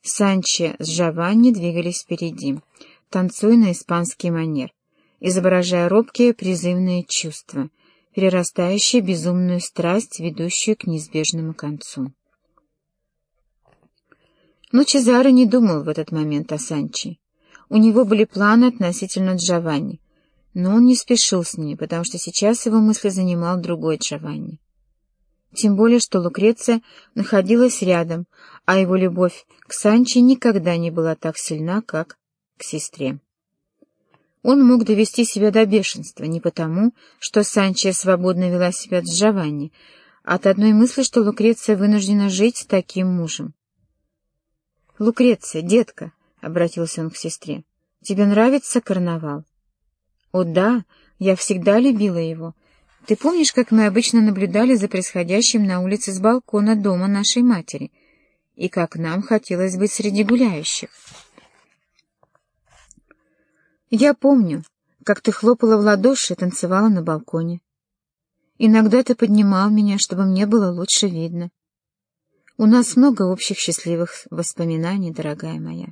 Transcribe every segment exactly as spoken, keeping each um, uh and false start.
Санчо с Джованни двигались впереди, танцуя на испанский манер, изображая робкие призывные чувства, перерастающие безумную страсть, ведущую к неизбежному концу. Но Чезаро не думал в этот момент о Санчо. У него были планы относительно Джованни, но он не спешил с ними, потому что сейчас его мысли занимал другой Джованни. Тем более, что Лукреция находилась рядом, а его любовь к Санчо никогда не была так сильна, как к сестре. Он мог довести себя до бешенства не потому, что Санчо свободно вела себя с Джованни, а от одной мысли, что Лукреция вынуждена жить с таким мужем. «Лукреция, детка», — обратился он к сестре, — «тебе нравится карнавал?» «О да, я всегда любила его. Ты помнишь, как мы обычно наблюдали за происходящим на улице с балкона дома нашей матери, и как нам хотелось быть среди гуляющих?» «Я помню, как ты хлопала в ладоши и танцевала на балконе. Иногда ты поднимал меня, чтобы мне было лучше видно. У нас много общих счастливых воспоминаний, дорогая моя.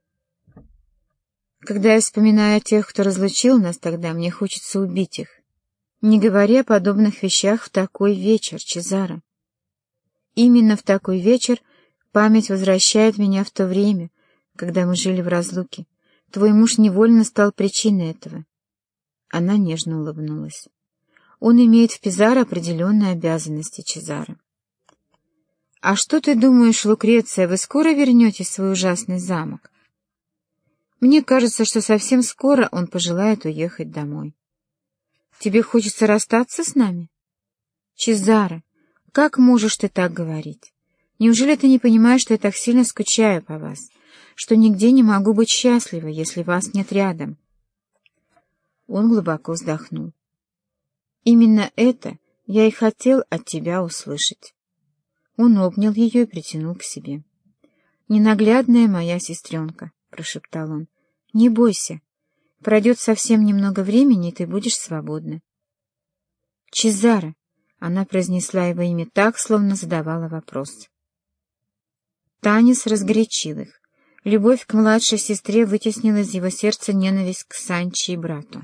Когда я вспоминаю о тех, кто разлучил нас тогда, мне хочется убить их. Не говоря о подобных вещах в такой вечер, Чезаро. Именно в такой вечер память возвращает меня в то время, когда мы жили в разлуке. Твой муж невольно стал причиной этого». Она нежно улыбнулась. «Он имеет в Пизаро определенные обязанности, Чезаро». «А что ты думаешь, Лукреция, вы скоро вернетесь в свой ужасный замок?» «Мне кажется, что совсем скоро он пожелает уехать домой». «Тебе хочется расстаться с нами?» «Чезаро, как можешь ты так говорить? Неужели ты не понимаешь, что я так сильно скучаю по вас, что нигде не могу быть счастлива, если вас нет рядом?» Он глубоко вздохнул. «Именно это я и хотел от тебя услышать». Он обнял ее и притянул к себе. «Ненаглядная моя сестренка», — прошептал он, — «не бойся. Пройдет совсем немного времени, и ты будешь свободна». «Чезаро», — она произнесла его имя так, словно задавала вопрос. Танец разгорячил их. Любовь к младшей сестре вытеснила из его сердца ненависть к Санчо и брату.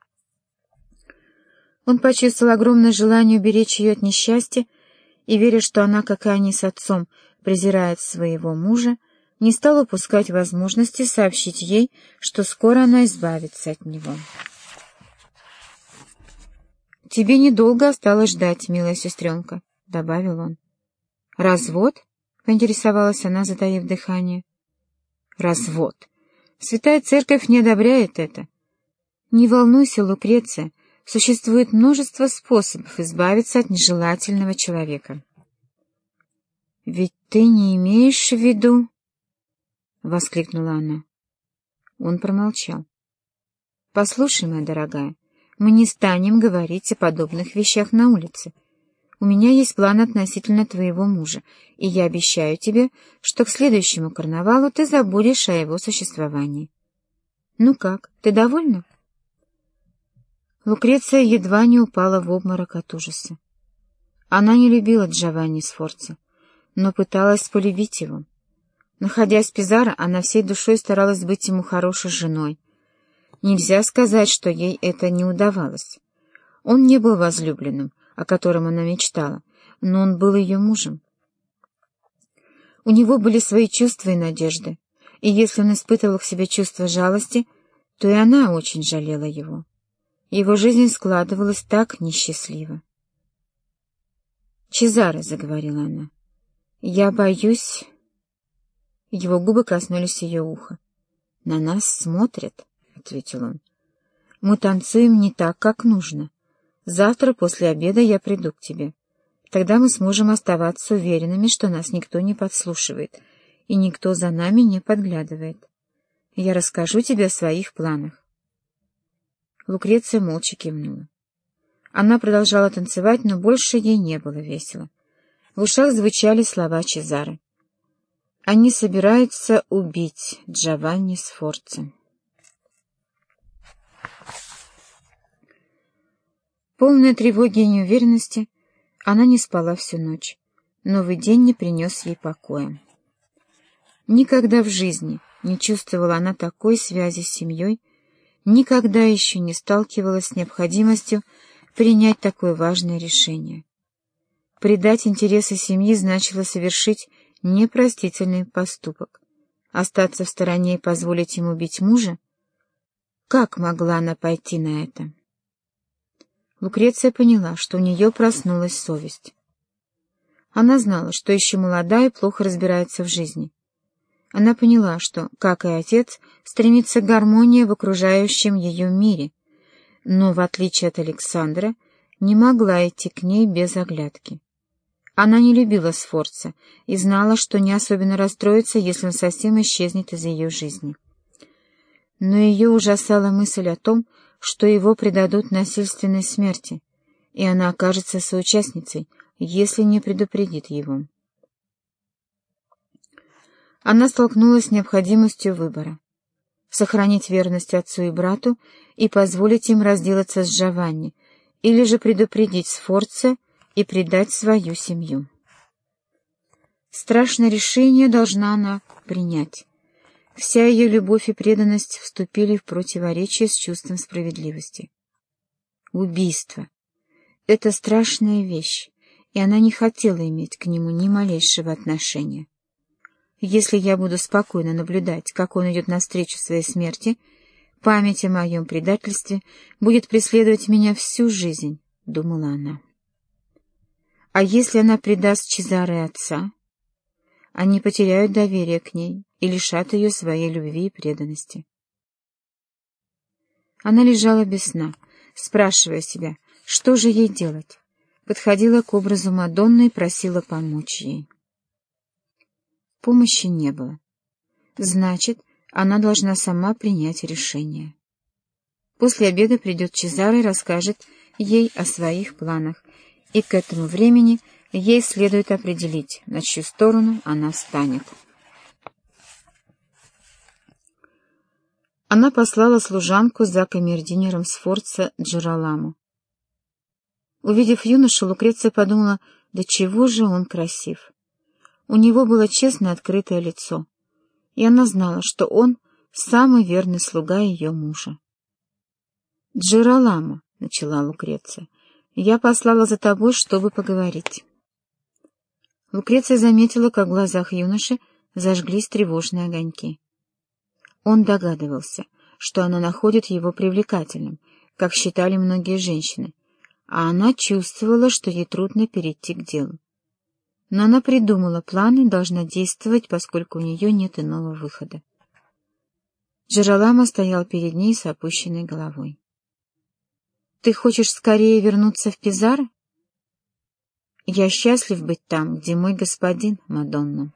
Он почувствовал огромное желание уберечь ее от несчастья, и, веря, что она, как и они с отцом, презирает своего мужа, не стал упускать возможности сообщить ей, что скоро она избавится от него. «Тебе недолго осталось ждать, милая сестренка», — добавил он. «Развод?» — поинтересовалась она, затаив дыхание. «Развод. Святая Церковь не одобряет это. Не волнуйся, Лукреция, существует множество способов избавиться от нежелательного человека». «Ведь ты не имеешь в виду...» — воскликнула она. Он промолчал. «Послушай, моя дорогая, мы не станем говорить о подобных вещах на улице. У меня есть план относительно твоего мужа, и я обещаю тебе, что к следующему карнавалу ты забудешь о его существовании. Ну как, ты довольна?» Лукреция едва не упала в обморок от ужаса. Она не любила Джованни Сфорца, но пыталась полюбить его. Находясь в Пизаро, она всей душой старалась быть ему хорошей женой. Нельзя сказать, что ей это не удавалось. Он не был возлюбленным, о котором она мечтала, но он был ее мужем. У него были свои чувства и надежды, и если он испытывал к себе чувство жалости, то и она очень жалела его. Его жизнь складывалась так несчастливо. «Чезаро», — заговорила она, — «я боюсь...» Его губы коснулись ее уха. «На нас смотрят», — ответил он. «Мы танцуем не так, как нужно. Завтра после обеда я приду к тебе. Тогда мы сможем оставаться уверенными, что нас никто не подслушивает, и никто за нами не подглядывает. Я расскажу тебе о своих планах». Лукреция молча кивнула. Она продолжала танцевать, но больше ей не было весело. В ушах звучали слова Чезаро. Они собираются убить Джованни Сфорца. Полная тревоги и неуверенности, она не спала всю ночь. Новый день не принес ей покоя. Никогда в жизни не чувствовала она такой связи с семьей, никогда еще не сталкивалась с необходимостью принять такое важное решение. Предать интересы семьи значило совершить непростительный поступок. Остаться в стороне и позволить ему убить мужа? Как могла она пойти на это? Лукреция поняла, что у нее проснулась совесть. Она знала, что еще молода и плохо разбирается в жизни. Она поняла, что, как и отец, стремится к гармонии в окружающем ее мире, но, в отличие от Александра, не могла идти к ней без оглядки. Она не любила Сфорца и знала, что не особенно расстроится, если он совсем исчезнет из ее жизни. Но ее ужасала мысль о том, что его предадут насильственной смерти, и она окажется соучастницей, если не предупредит его. Она столкнулась с необходимостью выбора — сохранить верность отцу и брату и позволить им разделаться с Джованни, или же предупредить Сфорца и предать свою семью. Страшное решение должна она принять. Вся ее любовь и преданность вступили в противоречие с чувством справедливости. Убийство — это страшная вещь, и она не хотела иметь к нему ни малейшего отношения. Если я буду спокойно наблюдать, как он идет навстречу своей смерти, память о моем предательстве будет преследовать меня всю жизнь, — думала она. А если она предаст Чезаре отца? Они потеряют доверие к ней и лишат ее своей любви и преданности. Она лежала без сна, спрашивая себя, что же ей делать. Подходила к образу Мадонны и просила помочь ей. Помощи не было. Значит, она должна сама принять решение. После обеда придет Чезаре и расскажет ей о своих планах, и к этому времени ей следует определить, на чью сторону она встанет. Она послала служанку за камердинером Сфорца Джероламо. Увидев юношу, Лукреция подумала, да чего же он красив. У него было честное открытое лицо, и она знала, что он самый верный слуга ее мужа. «Джероламо», — начала Лукреция, — «я послала за тобой, чтобы поговорить». Лукреция заметила, как в глазах юноши зажглись тревожные огоньки. Он догадывался, что она находит его привлекательным, как считали многие женщины, а она чувствовала, что ей трудно перейти к делу. Но она придумала план и должна действовать, поскольку у нее нет иного выхода. Джероламо стоял перед ней с опущенной головой. «Ты хочешь скорее вернуться в Пизаро?» «Я счастлив быть там, где мой господин, Мадонна».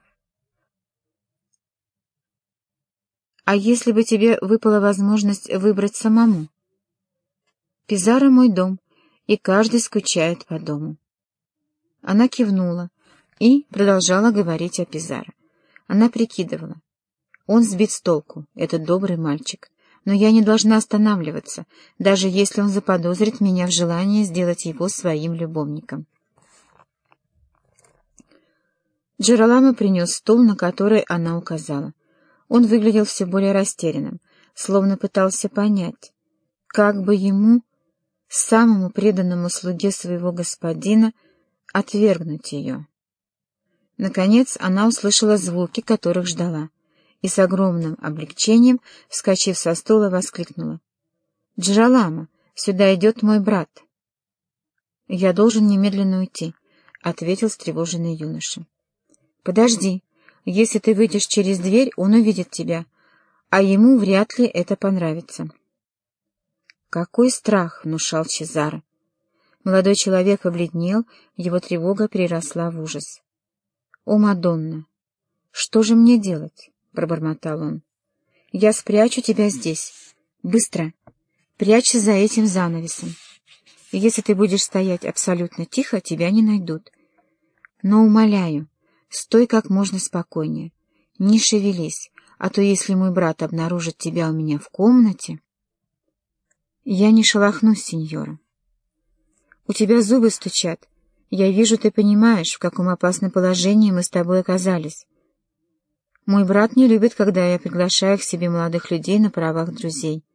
«А если бы тебе выпала возможность выбрать самому?» «Пизаро — мой дом, и каждый скучает по дому». Она кивнула и продолжала говорить о Пизаро. Она прикидывала. Он сбит с толку, этот добрый мальчик, но я не должна останавливаться, даже если он заподозрит меня в желании сделать его своим любовником. Джероламо принес стул, на который она указала. Он выглядел все более растерянным, словно пытался понять, как бы ему, самому преданному слуге своего господина, отвергнуть ее. Наконец она услышала звуки, которых ждала, и с огромным облегчением, вскочив со стула, воскликнула: «Джероламо, сюда идет мой брат!» «Я должен немедленно уйти», — ответил встревоженный юноша. «Подожди, если ты выйдешь через дверь, он увидит тебя, а ему вряд ли это понравится». Какой страх внушал Чезаре! Молодой человек побледнел, его тревога переросла в ужас. «О, Мадонна! Что же мне делать?» — пробормотал он. «Я спрячу тебя здесь. Быстро! Прячься за этим занавесом. Если ты будешь стоять абсолютно тихо, тебя не найдут. Но, умоляю, стой как можно спокойнее. Не шевелись, а то если мой брат обнаружит тебя у меня в комнате...» «Я не шелохнусь, сеньора». «У тебя зубы стучат. Я вижу, ты понимаешь, в каком опасном положении мы с тобой оказались». Мой брат не любит, когда я приглашаю к себе молодых людей на правах друзей.